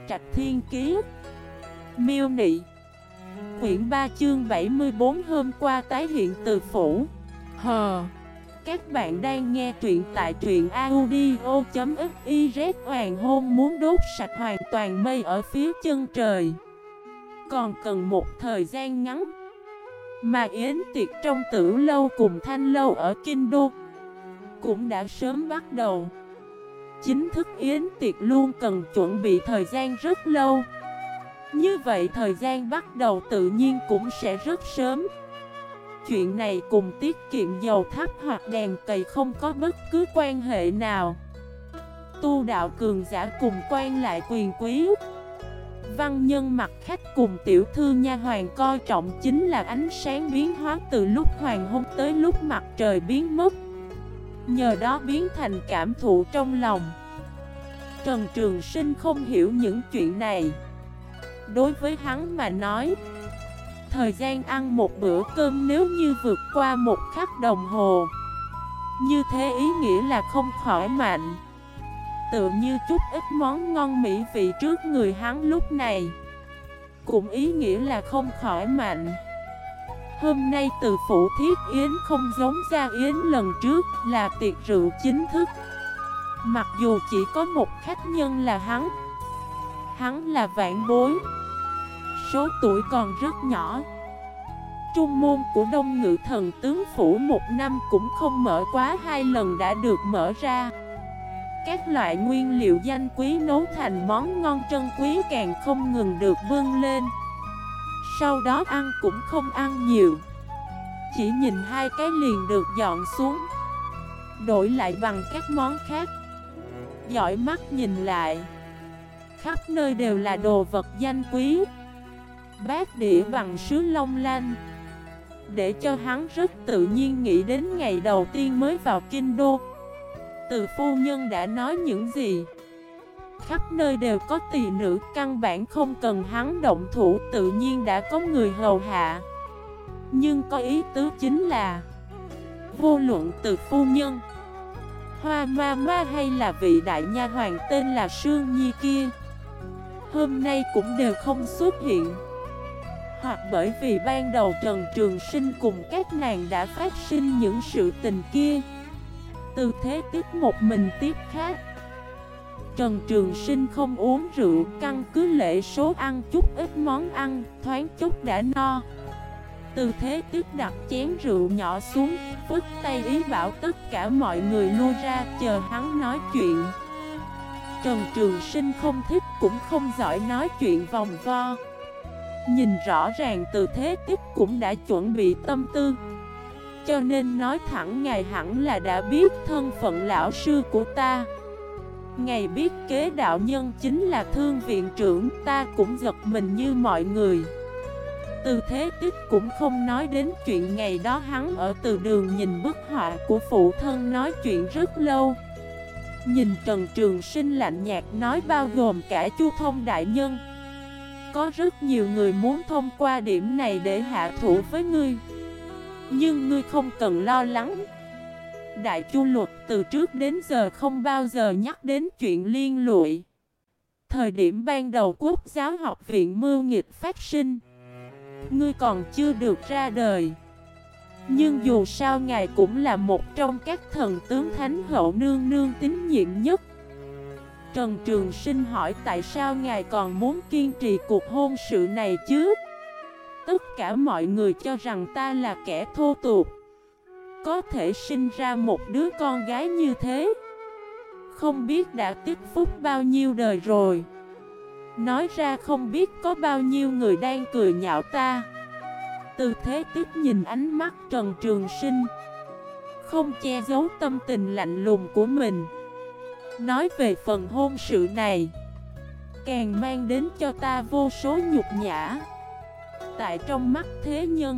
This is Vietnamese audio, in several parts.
Trạch Thiên Kiế. Miêu Nị. Quyển 3 chương 74 hôm qua tái hiện từ phủ. Các bạn đang nghe truyện tại truyện audio.xyz. Hoàng hôn muốn đốt sạch hoàn toàn mây ở phía chân trời. Còn cần một thời gian ngắn. Mà yến tiệc trong Tử lâu cùng Thanh lâu ở Kinh Đô cũng đã sớm bắt đầu. Chính thức yến tiệc luôn cần chuẩn bị thời gian rất lâu. Như vậy thời gian bắt đầu tự nhiên cũng sẽ rất sớm. Chuyện này cùng tiết kiệm dầu thắp hoặc đèn cầy không có bất cứ quan hệ nào. Tu đạo cường giả cùng quan lại quyền quý, văn nhân mặt khách cùng tiểu thư nha hoàn coi trọng chính là ánh sáng biến hóa từ lúc hoàng hôn tới lúc mặt trời biến mất. Nhờ đó biến thành cảm thụ trong lòng. Trần Trường Sinh không hiểu những chuyện này. Đối với hắn mà nói, thời gian ăn một bữa cơm nếu như vượt qua một khắc đồng hồ, như thế ý nghĩa là không khỏi mạnh. Tựa như chút ít món ngon mỹ vị trước người hắn lúc này, cũng ý nghĩa là không khỏi mạnh. Hôm nay từ phủ Thiết Yến không giống Gia Yến lần trước là tiệc rượu chính thức. Mặc dù chỉ có một khách nhân là hắn là vạn bối, số tuổi còn rất nhỏ. Trung môn của Đông Ngự Thần Tướng Phủ một năm cũng không mở quá 2 lần đã được mở ra. Các loại nguyên liệu danh quý nấu thành món ngon trân quý càng không ngừng được bưng lên. Sau đó ăn cũng không ăn nhiều, chỉ nhìn 2 cái liền được dọn xuống, đổi lại bằng các món khác. Dõi mắt nhìn lại, khắp nơi đều là đồ vật danh quý, bát đĩa bằng sứ long lanh, để cho hắn rất tự nhiên nghĩ đến ngày đầu tiên mới vào Kinh Đô. Từ phu nhân đã nói những gì? Khắp nơi đều có tỳ nữ, căn bản không cần hắn động thủ tự nhiên đã có người hầu hạ. Nhưng có ý tứ chính là, vô luận từ phu nhân, Hoa ma ma hay là vị đại nha hoàng tên là Sương Nhi kia, hôm nay cũng đều không xuất hiện. Hoặc bởi vì ban đầu Trần Trường Sinh cùng các nàng đã phát sinh những sự tình kia, Từ Thế Tiếp một mình tiếp khách. Trần Trường Sinh không uống rượu, căn cứ lệ số ăn chút ít món ăn, thoáng chút đã no. Từ Thế Tiếp đặt chén rượu nhỏ xuống, phất tay ý bảo tất cả mọi người lui ra chờ hắn nói chuyện. Trần Trường Sinh không thích cũng không giỏi nói chuyện vòng vo. Nhìn rõ ràng Từ Thế Tiếp cũng đã chuẩn bị tâm tư, cho nên nói thẳng ngài hẳn là đã biết thân phận lão sư của ta. Ngài biết kế đạo nhân chính là Thương viện trưởng, ta cũng giật mình như mọi người. Từ Thế Tiếp cũng không nói đến chuyện ngày đó hắn ở từ đường nhìn bức họa của phụ thân nói chuyện rất lâu. Nhìn Trần Trường Sinh lạnh nhạt nói bao gồm cả Chu Thông đại nhân. Có rất nhiều người muốn thông qua điểm này để hạ thủ với ngươi, nhưng ngươi không cần lo lắng. Đại Chu Luật từ trước đến giờ không bao giờ nhắc đến chuyện liên lụy. Thời điểm ban đầu Quốc giáo học viện mưu nghịch phát sinh, ngươi còn chưa được ra đời. Nhưng dù sao ngài cũng là một trong các thần tướng Thánh hậu nương nương tín nhiệm nhất. Trần Trường Sinh hỏi tại sao ngài còn muốn kiên trì cuộc hôn sự này chứ? Tất cả mọi người cho rằng ta là kẻ thô tục, có thể sinh ra một đứa con gái như thế, không biết đã tích phúc bao nhiêu đời rồi. Nói ra không biết có bao nhiêu người đang cười nhạo ta. Từ Thế Tiếp nhìn ánh mắt Trần Trường Sinh, không che giấu tâm tình lạnh lùng của mình. Nói về phần hôn sự này, càng mang đến cho ta vô số nhục nhã. Tại trong mắt thế nhân,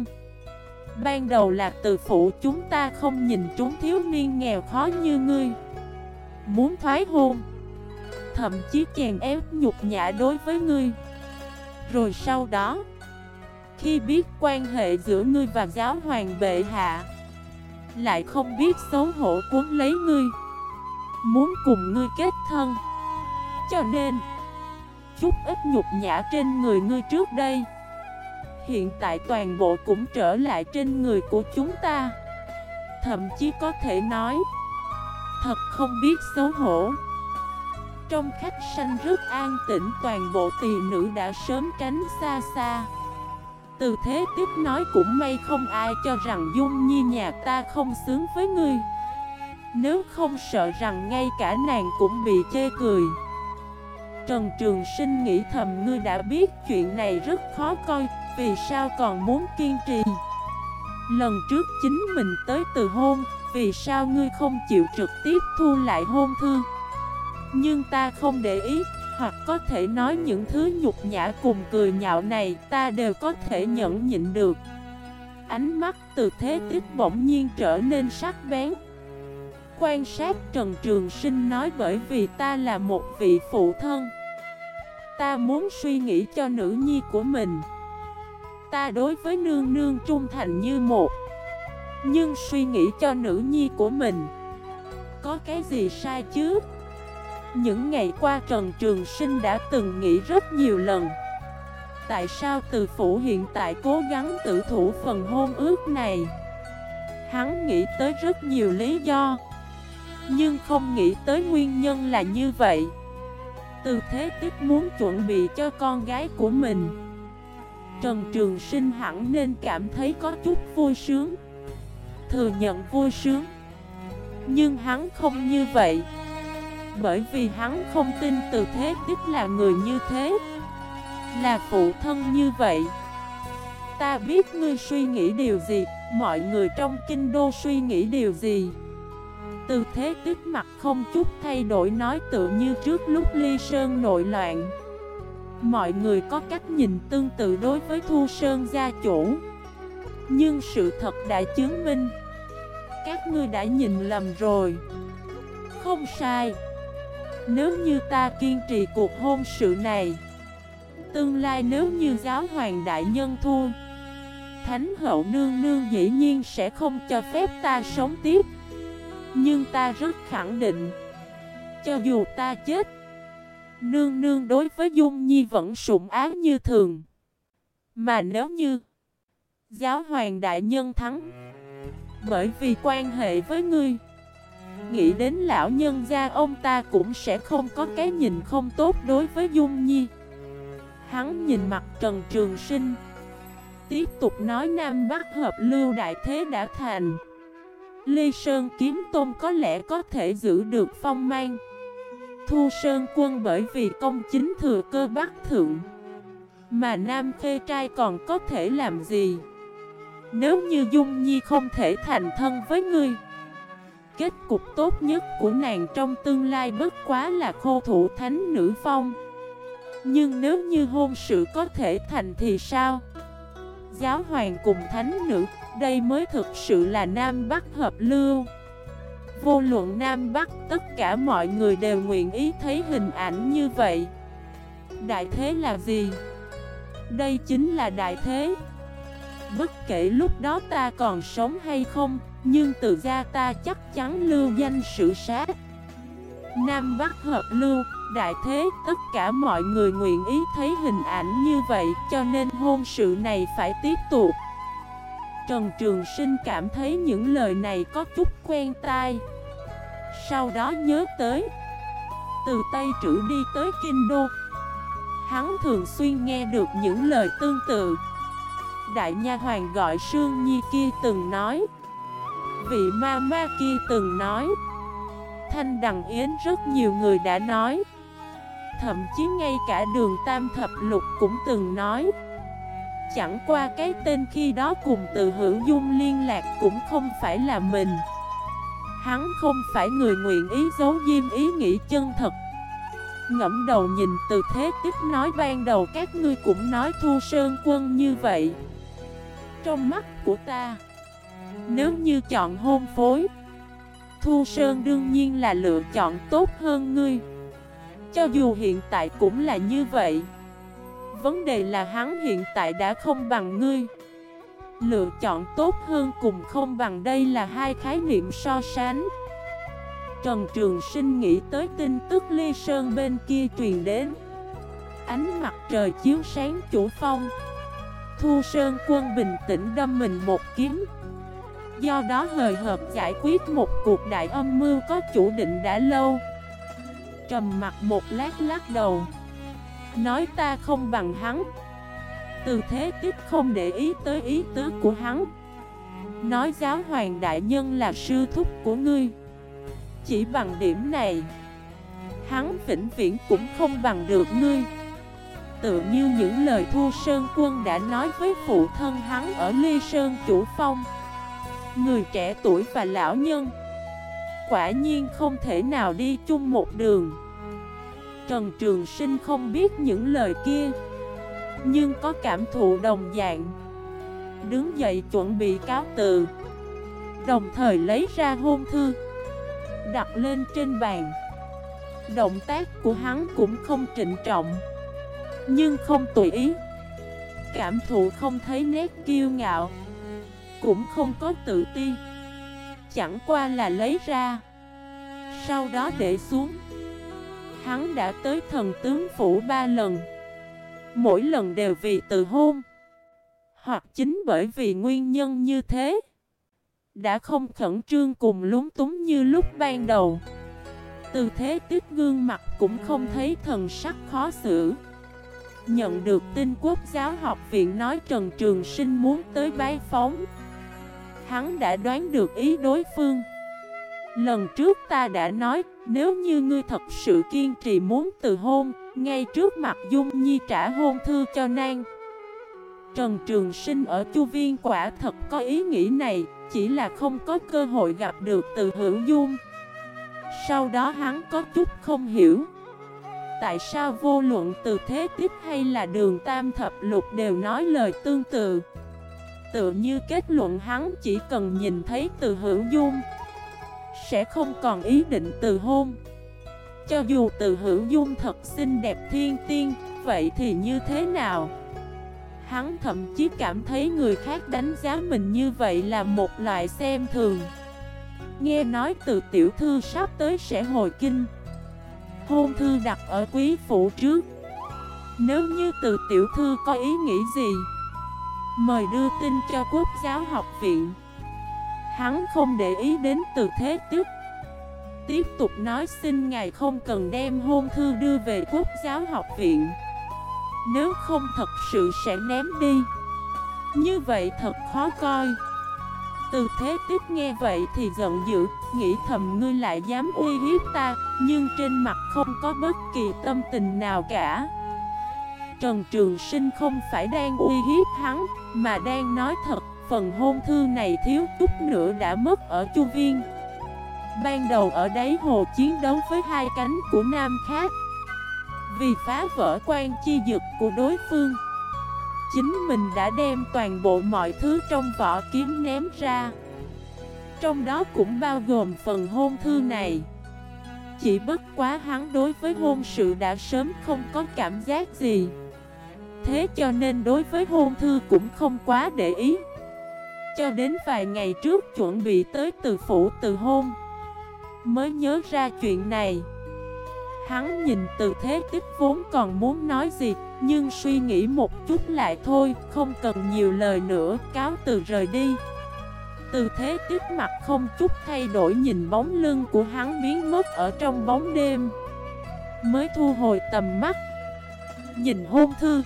ban đầu là từ phủ chúng ta không nhìn trúng thiếu niên nghèo khó như ngươi, muốn thoái hôn, thậm chí chèn ép nhục nhã đối với ngươi. Rồi sau đó, khi biết quan hệ giữa ngươi và giáo hoàng bệ hạ, lại không biết xấu hổ cuốn lấy ngươi, muốn cùng ngươi kết thân. Cho nên, chút ít nhục nhã trên người ngươi trước đây. Hiện tại toàn bộ cũng trở lại trên người của chúng ta. Thậm chí có thể nói, thật không biết xấu hổ. Trong khách sạn rất an tĩnh, toàn bộ tỳ nữ đã sớm tránh xa xa. Từ Thế Tiếp nói cũng may không ai cho rằng Dung Nhi nhà ta không xứng với ngươi. Nếu không sợ rằng ngay cả nàng cũng bị chê cười. Trần Trường Sinh nghĩ thầm, ngươi đã biết chuyện này rất khó coi, vì sao còn muốn kiên trì? Lần trước chính mình tới từ hôn, vì sao ngươi không chịu trực tiếp thu lại hôn thư? Nhưng ta không để ý, hoặc có thể nói những thứ nhục nhã cùng cười nhạo này ta đều có thể nhẫn nhịn được. Ánh mắt Từ Thế Tiếp bỗng nhiên trở nên sắc bén. Quan sát Trần Trường Sinh nói, bởi vì ta là một vị phụ thân, ta muốn suy nghĩ cho nữ nhi của mình. Ta đối với nương nương trung thành như một, nhưng suy nghĩ cho nữ nhi của mình, có cái gì sai chứ? Những ngày qua Trần Trường Sinh đã từng nghĩ rất nhiều lần, tại sao Từ Phủ hiện tại cố gắng tự thủ phần hôn ước này. Hắn nghĩ tới rất nhiều lý do, nhưng không nghĩ tới nguyên nhân là như vậy. Từ Thế Tiếp muốn chuẩn bị cho con gái của mình. Trần Trường Sinh hẳn nên cảm thấy có chút vui sướng, thừa nhận vui sướng. Nhưng hắn không như vậy, bởi vì hắn không tin Từ Thế Tiếp là người như thế, là phụ thân như vậy. Ta biết ngươi suy nghĩ điều gì, mọi người trong kinh đô suy nghĩ điều gì. Từ Thế Tiếp mặt không chút thay đổi nói, tựa như trước lúc Ly Sơn nội loạn. Mọi người có cách nhìn tương tự đối với Thu Sơn gia chủ, nhưng sự thật đã chứng minh các ngươi đã nhìn lầm rồi. Không sai. Nếu như ta kiên trì cuộc hôn sự này, tương lai nếu như giáo hoàng đại nhân thua, Thánh hậu nương nương dĩ nhiên sẽ không cho phép ta sống tiếp. Nhưng ta rất khẳng định, cho dù ta chết, nương nương đối với Dung Nhi vẫn sủng ái như thường. Mà nếu như giáo hoàng đại nhân thắng, bởi vì quan hệ với ngươi, nghĩ đến lão nhân gia ông ta cũng sẽ không có cái nhìn không tốt đối với Dung Nhi. Hắn nhìn mặt Trần Trường Sinh, tiếp tục nói, Nam Bắc hợp lưu đại thế đã thành. Ly Sơn kiếm tôn có lẽ có thể giữ được phong mang. Thu Sơn quân bởi vì công chính thừa cơ Bắc thượng, mà Nam Khê trai còn có thể làm gì? Nếu như Dung Nhi không thể thành thân với ngươi, kết cục tốt nhất của nàng trong tương lai bất quá là khô thủ thánh nữ phong. Nhưng nếu như hôn sự có thể thành thì sao? Giáo hoàng cùng thánh nữ, đây mới thực sự là Nam Bắc hợp lưu. Vô luận Nam Bắc, tất cả mọi người đều nguyện ý thấy hình ảnh như vậy. Đại thế là gì? Đây chính là đại thế. Bất kể lúc đó ta còn sống hay không, nhưng từ gia ta chắc chắn lưu danh sử sát. Nam Bắc hợp lưu, đại thế, tất cả mọi người nguyện ý thấy hình ảnh như vậy, cho nên hôn sự này phải tiếp tục. Trần Trường Sinh cảm thấy những lời này có chút quen tai. Sau đó nhớ tới, từ Tây Trữ đi tới Kinh Đô, hắn thường xuyên nghe được những lời tương tự. Đại nha hoàn gọi Sương Nhi kia từng nói, vị ma ma kia từng nói, Thanh Đằng Yến rất nhiều người đã nói, thậm chí ngay cả Đường Tam Thập Lục cũng từng nói. Chẳng qua cái tên khi đó cùng Từ Hữu Dung liên lạc cũng không phải là mình. Hắn không phải người nguyện ý giấu diêm ý nghĩ chân thật. Ngẫm đầu nhìn Từ Thế Tiếp nói, ban đầu các ngươi cũng nói Thu Sơn quân như vậy. Trong mắt của ta, nếu như chọn hôn phối, Thu Sơn đương nhiên là lựa chọn tốt hơn ngươi. Cho dù hiện tại cũng là như vậy. Vấn đề là hắn hiện tại đã không bằng ngươi. Lựa chọn tốt hơn cùng không bằng, đây là hai khái niệm so sánh. Trần Trường Sinh nghĩ tới tin tức Ly Sơn bên kia truyền đến. Ánh mặt trời chiếu sáng chủ phong. Thu Sơn Quân bình tĩnh đâm mình một kiếm. Do đó hời hợt giải quyết một cuộc đại âm mưu có chủ định đã lâu. Trầm mặt một lát lắc đầu, nói ta không bằng hắn. Từ Thế Tích không để ý tới ý tứ của hắn, nói giáo hoàng đại nhân là sư thúc của ngươi. Chỉ bằng điểm này, hắn vĩnh viễn cũng không bằng được ngươi. Tựa như những lời Thu Sơn Quân đã nói với phụ thân hắn ở Ly Sơn Chủ Phong. Người trẻ tuổi và lão nhân quả nhiên không thể nào đi chung một đường. Trần Trường Sinh không biết những lời kia, nhưng có cảm thụ đồng dạng. Đứng dậy chuẩn bị cáo từ, đồng thời lấy ra hôn thư, đặt lên trên bàn. Động tác của hắn cũng không trịnh trọng, nhưng không tùy ý. Cảm thụ không thấy nét kiêu ngạo, cũng không có tự ti. Chẳng qua là lấy ra, sau đó để xuống. Hắn đã tới thần tướng phủ 3 lần, mỗi lần đều vì từ hôn, hoặc chính bởi vì nguyên nhân như thế, đã không khẩn trương cùng lúng túng như lúc ban đầu. Từ Thế Tích gương mặt cũng không thấy thần sắc khó xử. Nhận được tin Quốc giáo học viện nói Trần Trường Sinh muốn tới bái phóng, hắn đã đoán được ý đối phương. Lần trước ta đã nói, nếu như ngươi thật sự kiên trì muốn từ hôn, ngay trước mặt Dung Nhi trả hôn thư cho nàng. Trần Trường Sinh ở Chu Viên quả thật có ý nghĩ này, chỉ là không có cơ hội gặp được Từ Hữu Dung. Sau đó hắn có chút không hiểu, tại sao vô luận Từ Thế Tích hay là Đường Tam Thập Lục đều nói lời tương tự. Tựa như kết luận hắn chỉ cần nhìn thấy Từ Hữu Dung sẽ không còn ý định từ hôn. Cho dù Từ Hữu Dung thật xinh đẹp thiên tiên, vậy thì như thế nào? Hắn thậm chí cảm thấy người khác đánh giá mình như vậy là một loại xem thường. Nghe nói Từ tiểu thư sắp tới sẽ hồi kinh, hôn thư đặt ở quý phủ trước. Nếu như Từ tiểu thư có ý nghĩ gì, mời đưa tin cho Quốc giáo học viện. Hắn không để ý đến Từ Thế Tích, tiếp tục nói xin ngài không cần đem hôn thư đưa về Quốc giáo học viện, nếu không thật sự sẽ ném đi. Như vậy thật khó coi. Từ Thế Tích nghe vậy thì giận dữ, nghĩ thầm ngươi lại dám uy hiếp ta, nhưng trên mặt không có bất kỳ tâm tình nào cả. Trần Trường Sinh không phải đang uy hiếp hắn, mà đang nói thật. Phần hôn thư này thiếu chút nữa đã mất ở Chu Viên. Ban đầu ở đáy hồ chiến đấu với hai cánh của Nam khác, vì phá vỡ quan chi dực của đối phương, chính mình đã đem toàn bộ mọi thứ trong vỏ kiếm ném ra. Trong đó cũng bao gồm phần hôn thư này. Chỉ bất quá hắn đối với hôn sự đã sớm không có cảm giác gì, thế cho nên đối với hôn thư cũng không quá để ý. Cho đến vài ngày trước chuẩn bị tới Từ phủ từ hôn, mới nhớ ra chuyện này. Hắn nhìn Từ Thế Tích vốn còn muốn nói gì, nhưng suy nghĩ một chút lại thôi, không cần nhiều lời nữa, cáo từ rời đi. Từ Thế Tích mặt không chút thay đổi nhìn bóng lưng của hắn biến mất ở trong bóng đêm, mới thu hồi tầm mắt, nhìn hôn thư,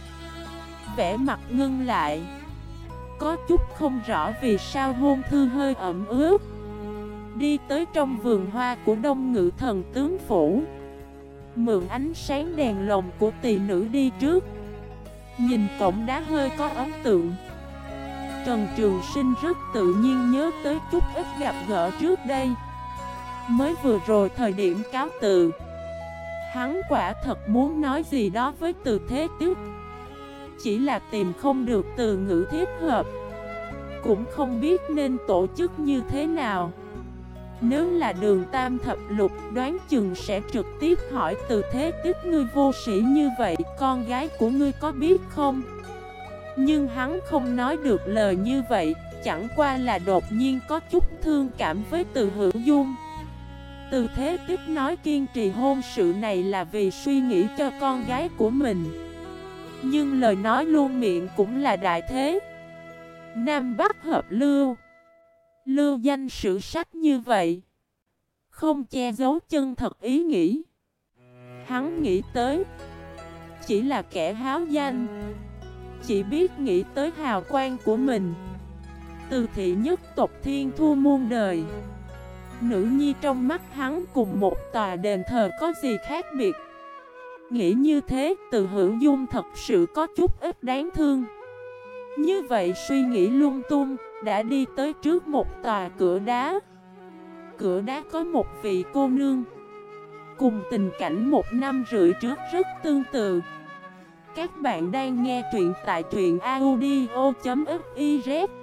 vẻ mặt ngưng lại. Có chút không rõ vì sao hôn thư hơi ẩm ướt. Đi tới trong vườn hoa của Đông Ngự Thần tướng phủ, mượn ánh sáng đèn lồng của tỳ nữ đi trước. Nhìn cổng đá hơi có ấn tượng. Trần Trường Sinh rất tự nhiên nhớ tới chút ít gặp gỡ trước đây. Mới vừa rồi thời điểm cáo từ, hắn quả thật muốn nói gì đó với Từ Thế Tích, chỉ là tìm không được từ ngữ thích hợp, cũng không biết nên tổ chức như thế nào. Nếu là Đường Tam Thập Lục, đoán chừng sẽ trực tiếp hỏi Từ Thế Tích ngươi vô sĩ như vậy, con gái của ngươi có biết không? Nhưng hắn không nói được lời như vậy, chẳng qua là đột nhiên có chút thương cảm với Từ Hữu Dung. Từ Thế Tích nói kiên trì hôn sự này là vì suy nghĩ cho con gái của mình. Nhưng lời nói luôn miệng cũng là đại thế. Nam Bắc hợp lưu. Lưu danh sử sách như vậy, không che giấu chân thật ý nghĩ. Hắn nghĩ tới chỉ là kẻ háo danh, chỉ biết nghĩ tới hào quang của mình. Từ thị nhất tộc thiên thu muôn đời, nữ nhi trong mắt hắn cùng một tòa đền thờ có gì khác biệt. Nghĩ như thế, Từ Hữu Dung thật sự có chút ít đáng thương. Như vậy suy nghĩ lung tung, đã đi tới trước một tòa cửa đá. Cửa đá có một vị cô nương, cùng tình cảnh 1 năm rưỡi trước rất tương tự. Các bạn đang nghe truyện tại truyện audio.fif